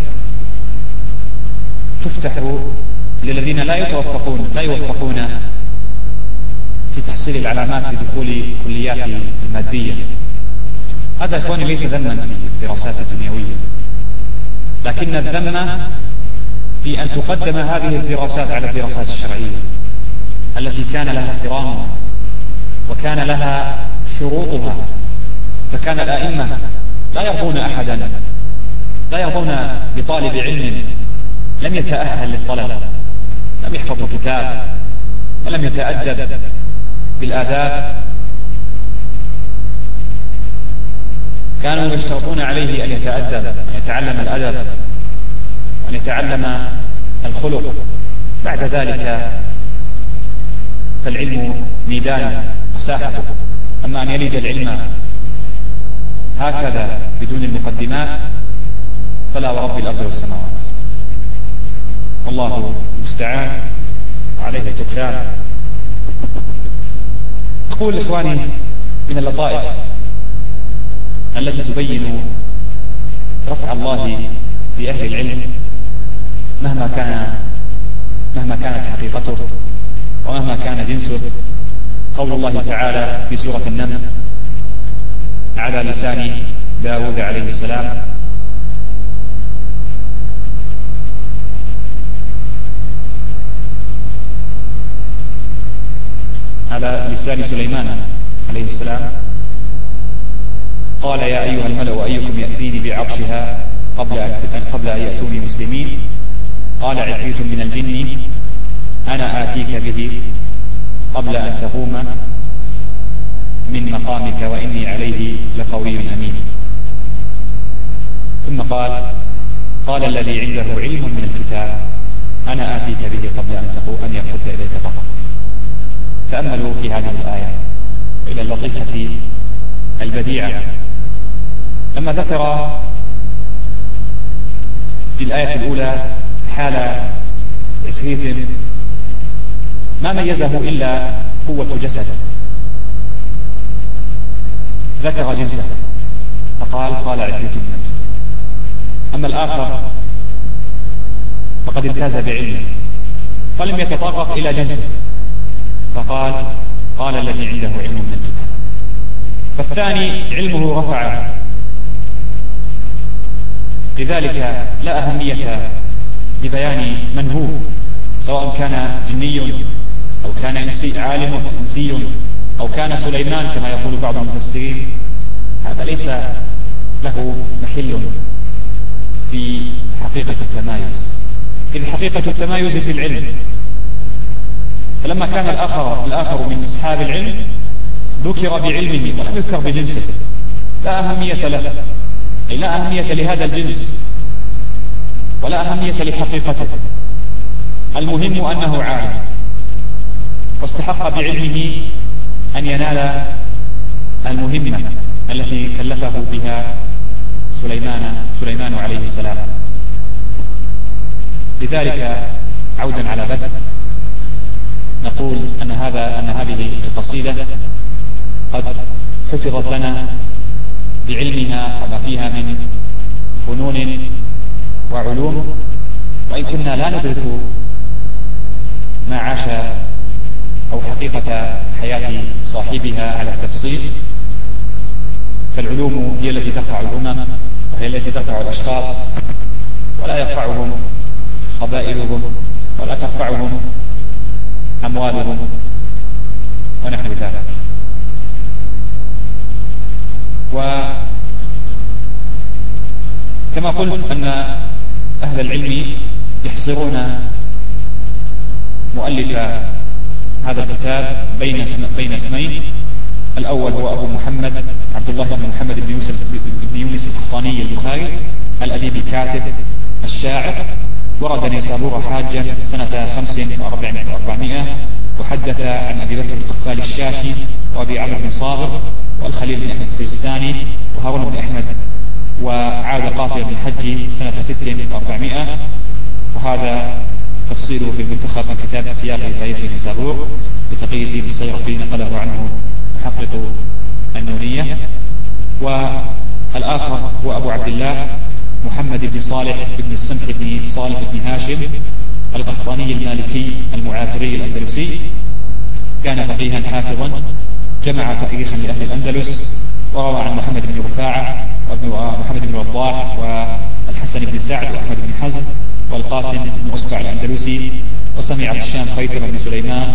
تفتح للذين لا يتوفقون لا يوفقون في تحصيل العلامات لدخول كليات المادية. هذا إخواني ليس ذما في الدراسات الدنيوية، لكن الذم في أن تقدم هذه الدراسات على الدراسات الشرعية التي كان لها احترامها وكان لها شروطها. فكان الآئمة لا يرضون أحدا، لا يرضون بطالب علم لم يتأهل للطلب، لم يحفظ الكتاب ولم يتأدب بالآداب. كانوا يشترطون عليه أن يتأدب، أن يتعلم الأدب، وأن يتعلم الخلق. بعد ذلك فالعلم ميدانه وساحته. أما أن يلج العلم هكذا بدون المقدمات فلا ورب الأرض والسماوات. والله المستعان عليه التكلان. أقول إخواني من اللطائف التي تبين رفع الله بأهل العلم مهما كان مهما كانت حقيقته ومهما كان جنسه، قول الله تعالى في سورة النمل على لسان داود عليه السلام: على لسان سليمان عليه السلام: قال يا أيها الملأ أيكم يأتيني بعرشها قبل أن قبل أن يأتوني مسلمين قال عفريت من الجن أنا آتيك به قبل أن تقوم من مقامك وإني عليه لقوي أمين. ثم قال: قال الذي عنده علم من الكتاب أنا آتيك به قبل أن تقوم أن يرتد إليك طرفك. تأملوا في هذه الآية إلى اللطيفة البديعة. لما ذكر في الآية الأولى حال عفريت ما ميزه إلا قوة جسد، ذكر جنسه فقال: قال عفريت من الجن. أما الآخر فقد امتاز بعلمه فلم يتطرق إلى جنسه فقال: قال الذي عنده علم من الكتاب. فالثاني علمه رفعه. لذلك لا أهمية لبيان من هو، سواء كان جني أو كان إنسي عالم إنسي أو كان سليمان كما يقول بعض المفسرين. هذا ليس له محل في حقيقة التمايز، إذ حقيقة التمايز في العلم. فلما كان الآخر, الآخر من أصحاب العلم ذكر بعلمه ولم يذكر بجنسه، لا أهمية له، أي لا أهمية لهذا الجنس ولا أهمية لحقيقته. المهم أنه عالم واستحق بعلمه أن ينال المهمة التي كلفه بها سليمان سليمان عليه السلام. لذلك عودا على بدر نقول أن هذا أن هذه القصيدة قد حفظت لنا بعلمها وما فيها من فنون وعلوم، وإن كنا لا ندرك ما عاش أو حقيقة حياة صاحبها على التفصيل، فالعلوم هي التي ترفع الأمم وهي التي ترفع الأشخاص، ولا يرفعهم قبائلهم ولا ترفعهم أموالهم ونحو ذلك. وكما قلت أن أهل العلم يحصرون مؤلف هذا الكتاب بين بين اسمين. الأول هو أبو محمد عبد الله بن محمد بن يوسف بن يونس القحطاني البخاري الأديب الكاتب الشاعر، ورد نيسابور حاجا سنة خمس وأربعمائة، وحدث عن أبي بكر القفال الشاشي وأبي عمرو بن صابر والخليل بن أحمد السجستاني وهارون بن أحمد، وعاد قافيا بن الحج سنة ست وأربعمائة. وهذا تفصيله في المنتخب من كتاب السياق لتاريخ نيسابور لتقي الدين السيرفي، نقله عنه محقق النونية. والآخر هو أبو عبد الله محمد بن صالح بن السمح بن صالح بن هاشم القحطاني المالكي المعافري الأندلسي، كان فقيها حافظا، جمع تاريخا لأهل الأندلس، وروى عن محمد بن رفاعة ومحمد بن وضاح والحسن بن سعد وأحمد بن حزم والقاسم بن أسبع الأندلسي، وسمع بالشام خيثم بن سليمان،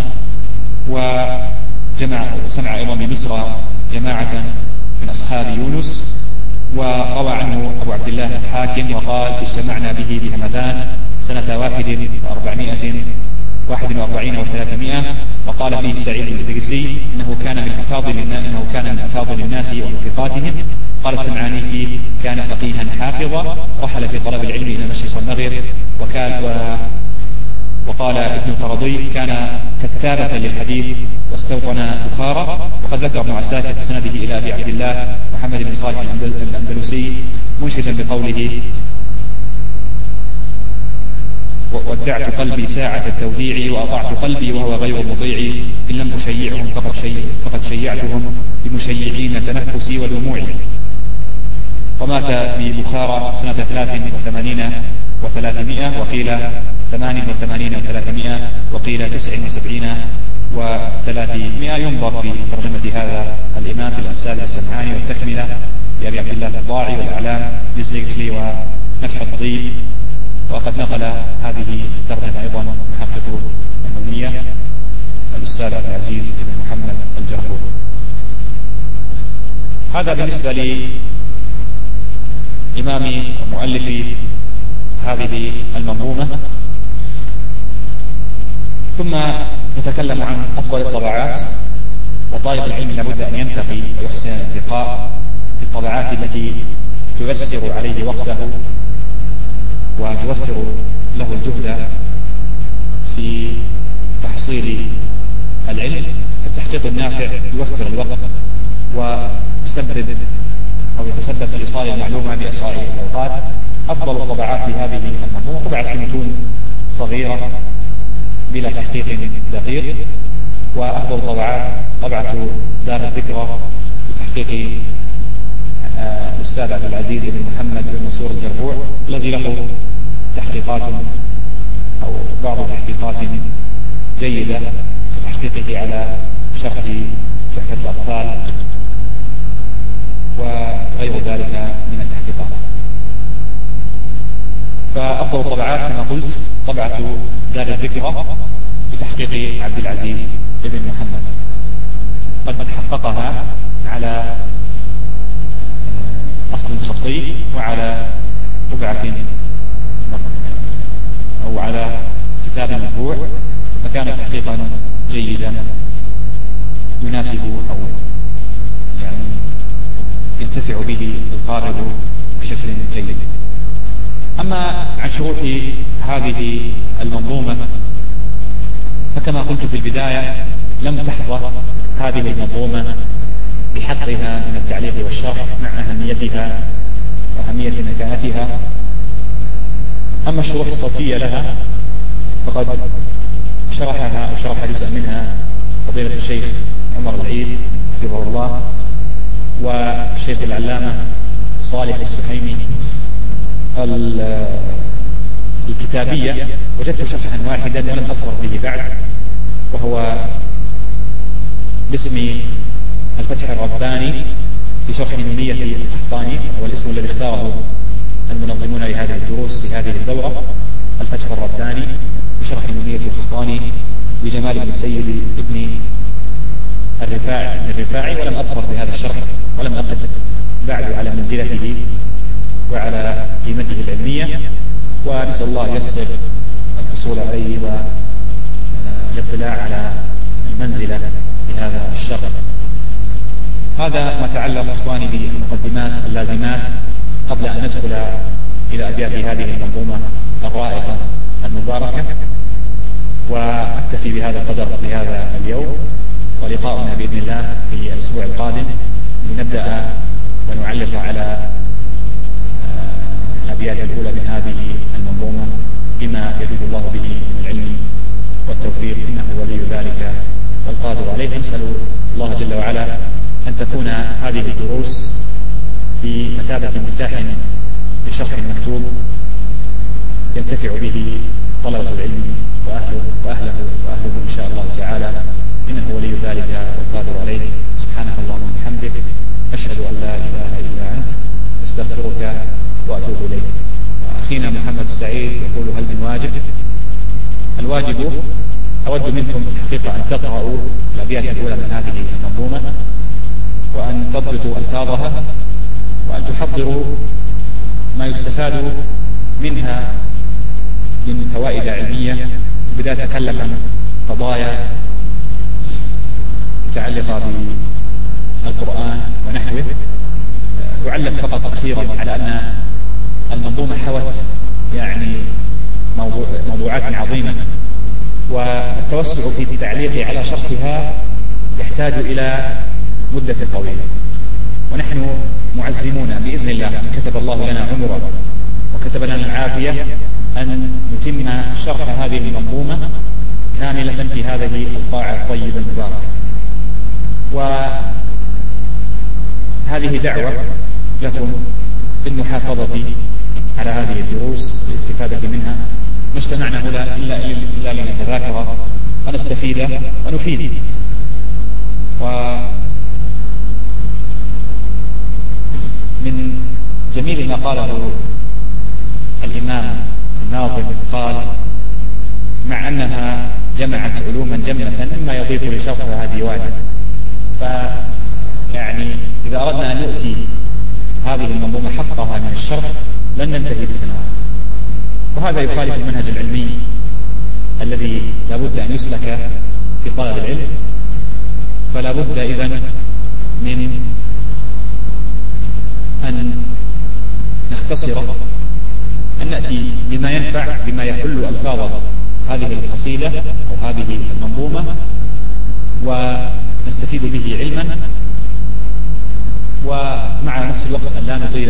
وجمع وسمع أيضا بمصر جماعة من أصحاب يونس. وروى عنه أبو عبد الله الحاكم وقال: اجتمعنا به بهمدان سنة واحد وأربعمائة واحد وأربعين وثلاثمائة. وقال فيه سعيد الإدريسي إنه كان من أفاضل إنه كان من أفاضل الناس ومثقاتهم. قال السمعاني فيه: كان فقيها حافظا، رحل في طلب العلم إلى مشرق المغرب. وكان و وقال ابن القرضي: كان كتابة للحديث واستوطن بخارى. وقد ذكر ابن عساكر في سنده إلى أبي عبد الله محمد بن صالح الأندلسي منشدا بقوله: ودعت قلبي ساعة التوديع وأطعت قلبي وهو غير مطيع، إن لم أشيعهم فقد, شي فقد شيعتهم بمشيعين تنفسي ودموعي. ومات ببخارى سنة ثلاث وثمانين وثلاثمائة، وقيل ثمان وثمانين وثلاثمائة، وقيل تسع وسبعين وثلاثمائة. ينظر في ترجمة هذا الإمام في الأنساب السمعاني والتكملة لأبي عبد الله الضاعي والأعلام للزيكلي ونفح الطيب. وقد نقل هذه الترجمة أيضا محقق النونية الأستاذ عبد العزيز بن محمد الجرحور. هذا بالنسبة لإمام ومؤلف هذه المنظومة. ثم نتكلم عن أفضل الطبعات. وطالب العلم لابد أن ينتقي ويحسن الانتقاء بالطبعات التي تيسر عليه وقته وتوفر له الجهد في تحصيل العلم. فالتحقيق النافع يوفر الوقت ويسبب أو يتسبب في إيصال المعلومة بأسرع الأوقات. أفضل الطبعات لهذه المنظومة طبعة متون صغيرة بلا تحقيق دقيق. وأفضل طبعات طبعة دار الذكرى بتحقيق الأستاذ عبد العزيز بن محمد بن منصور الجربوع، الذي له تحقيقات أو بعض تحقيقات جيدة كتحقيقه على شرح تحفة الأطفال وغير ذلك من التحقيقات. فأفضل الطبعات كما قلت طبعة دار الذكرى بتحقيق عبد العزيز بن محمد، قد حققها على أصل خطي وعلى طبعة أو على كتاب مطبوع، فكان تحقيقا جيدا يناسب أو يعني ينتفع به القارئ بشكل جيد. أما عن شروح هذه المنظومة فكما قلت في البداية لم تحظى هذه المنظومة بحقها من التعليق والشرح مع أهميتها وأهمية مكانتها. أما الشروح الصوتية لها فقد شرحها أو شرح جزءا منها فضيلة الشيخ عمر العيد حفظه الله والشيخ العلامة صالح السحيمي الكتابية، وجدت شرحا واحدا ولم أظفر به بعد، وهو باسم الفتح الرباني في شرح نونية القحطاني، وهو الاسم الذي اختاره المنظمون لهذه الدروس في هذه الدورة، الفتح الرباني في شرح نونية القحطاني لجمال بن السيد ابن الرفاعي الرفاعي ولم أظفر بهذا الشرح، ولم أقف بعد على منزلته وعلى قيمته العلمية، ونسأل الله ييسر الحصول عليه والاطلاع على المنزلة لهذا الشرح. هذا ما تعلق إخواني بالمقدمات اللازمات قبل أن ندخل إلى أبيات هذه المنظومة الرائقة المباركة، وأكتفي بهذا القدر لهذا اليوم، ولقاؤنا بإذن الله في الأسبوع القادم لنبدأ ونعلق على الأبيات الأولى من هذه المنظومة بما يجود الله به من العلم والتوفيق، إنه ولي ذلك والقادر عليه. نسأل الله جل وعلا أن تكون هذه الدروس بمثابة مفتاح لشرح مكتوب ينتفع به طلبة العلم وأهله وأهله وأهله إن شاء الله تعالى، إنه ولي ذلك والقادر عليه. سبحانك اللهم وبحمدك، أشهد أن لا إله إلا أنت، أستغفرك وأتوب إليك. أخينا محمد السعيد يقول: هل من واجب؟ الواجب أود منكم في الحقيقة أن تقرأوا الأبيات الأولى من هذه المنظومة، وأن تضبطوا ألفاظها، وأن تحضروا ما يستفاد منها من فوائد علمية. في البداية تكلم عن قضايا متعلقة بالقرآن ونحوه. أعلق فقط أخيرا على أن المنظومة حوت يعني موضوع موضوعات عظيمة، والتوسع في التعليق على شرحها يحتاج إلى مدة طويلة، ونحن معزمون بإذن الله إن كتب الله لنا عمرا وكتب لنا العافية أن نتم شرح هذه المنظومة كاملة في هذه القاعة الطيبة المباركة. وهذه دعوة لكم بالمحافظة على هذه الدروس والاستفادة منها. ما اجتمعنا هنا إلا, إلا لنتذاكر ونستفيد ونفيد. ومن جميل ما قاله الإمام الناظم قال: مع أنها جمعت علوما جمة مما يضيف لشرحها ديوان. فيعني إذا أردنا أن نؤتي هذه المنظومة حقها من الشرح لن ننتهي بسنوات، وهذا يخالف المنهج العلمي الذي لا بد أن يسلك في طلب العلم. فلا بد إذن من أن نختصر، أن نأتي بما ينفع، بما يحل ألفاظ هذه القصيدة أو هذه المنظومة، ونستفيد به علما، ومع نفس الوقت أن لا نطيل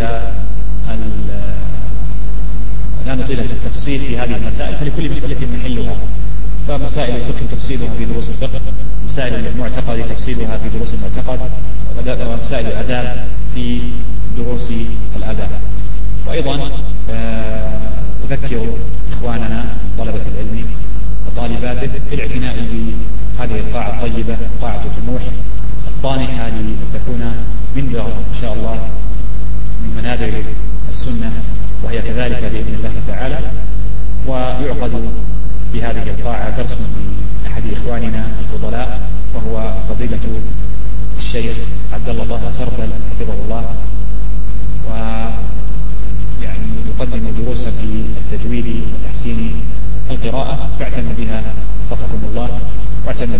لا نطيل في التفصيل في هذه المسائل، فلكل مسألة محلها. فمسائل الفقه تفصيلها في دروس الفقه، مسائل المعتقد تفصيلها في دروس المعتقد، ومسائل الآداب في دروس الآداب. وأيضا أذكر إخواننا من طلبة العلم وطالباته بالاعتناء بهذه القاعة الطيبة، قاعة الطموح الطانحة لتكون منبرا إن شاء الله من منابر السنة، وهي كذلك بإذن الله تعالى. ويعقد في هذه القاعة درس لأحد إخواننا الفضلاء، وهو فضيلة الشيخ عبد الله طه سربل حفظه الله، ويعني يقدم دروسا في التجويد وتحسين القراءة، فاعتنوا بها وفقكم الله، واعتنوا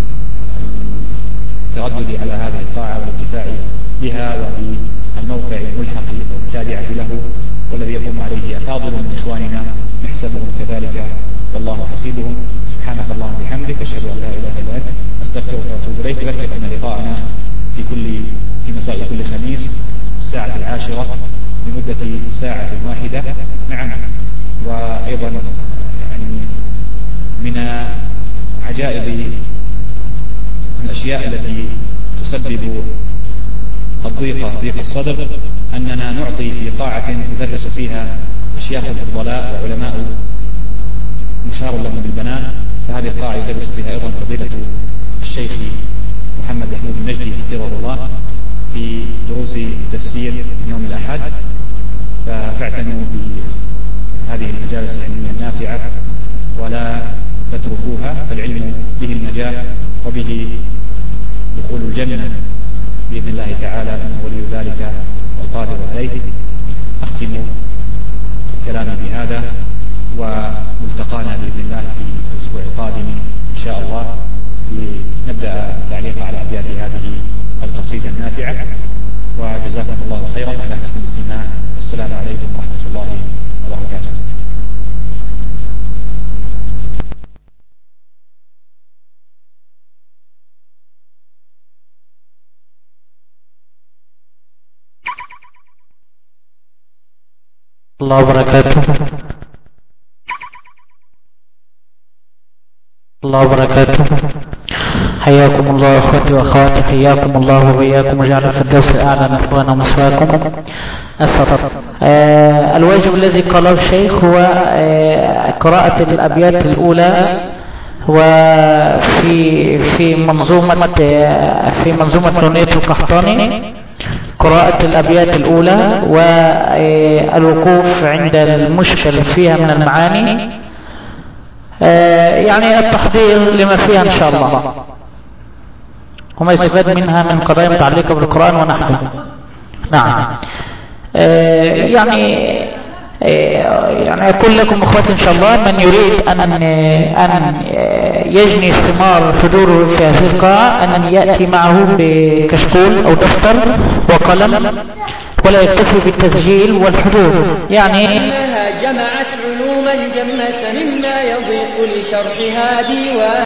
بالتردد على هذه القاعة والانتفاع بها وبالموقع الملحق والتابعة له، والذي يقوم عليه أفاضل من إخواننا نحسبهم كذلك والله حسيبهم. سبحانك اللهم وبحمدك، أشهد أن لا إله إلا أنت، أستغفرك وأتوب إليك. أذكر أن لقاءنا في كل في مساء كل خميس الساعة العاشرة لمدة ساعة واحدة. نعم، وأيضا يعني من عجائب الأشياء التي تسبب الضيق ضيق الصدر أننا نعطي في قاعة ندرس فيها الشيخ الفضلاء وعلماء مشار لهم بالبنان، فهذه القاعة يدرس فيها أيضا فضيلة الشيخ محمد محمود النجدي حفظه الله في دروس التفسير من يوم الأحد، فاعتنوا بهذه المجالس العلمية النافعة ولا تتركوها، فالعلم به النجاة وبه دخول الجنة بإذن الله تعالى، إنه ولي ذلك والقادر عليه. أختم كلامي بهذا، وملتقانا بإذن الله في الأسبوع القادم إن شاء الله لنبدأ التعليق على أبيات هذه القصيدة النافعة، وجزاكم الله خيرا على حسن الاستماع. السلام عليكم ورحمة الله وبركاته. الله وبركاته. الله وبركاته. حياكم الله اخوتي واخواتي، حياكم الله وبياكم، وجعل الفردوس الاعلى مثوانا ومثواكم. السطر. آه الواجب الذي قاله الشيخ هو آه قراءة الابيات الاولى، وفي في منظومة آه في منظومة نونية القحطاني قراءة الأبيات الأولى، والوقوف عند المشكل فيها من المعاني، يعني التحضير لما فيها إن شاء الله، وما يستفاد منها من قضايا متعلقة بالقرآن ونحوه. نعم. يعني يعني أقول لكم أخواتي إن شاء الله، من يريد أن أن يجني ثمار حضوره في هذه القاعة أن يأتي معه بكشكول أو دفتر وقلم، ولا يكتفي بالتسجيل والحضور. يعني إنها جمعت علوما جمة مما يضيق لشرحها ديوان.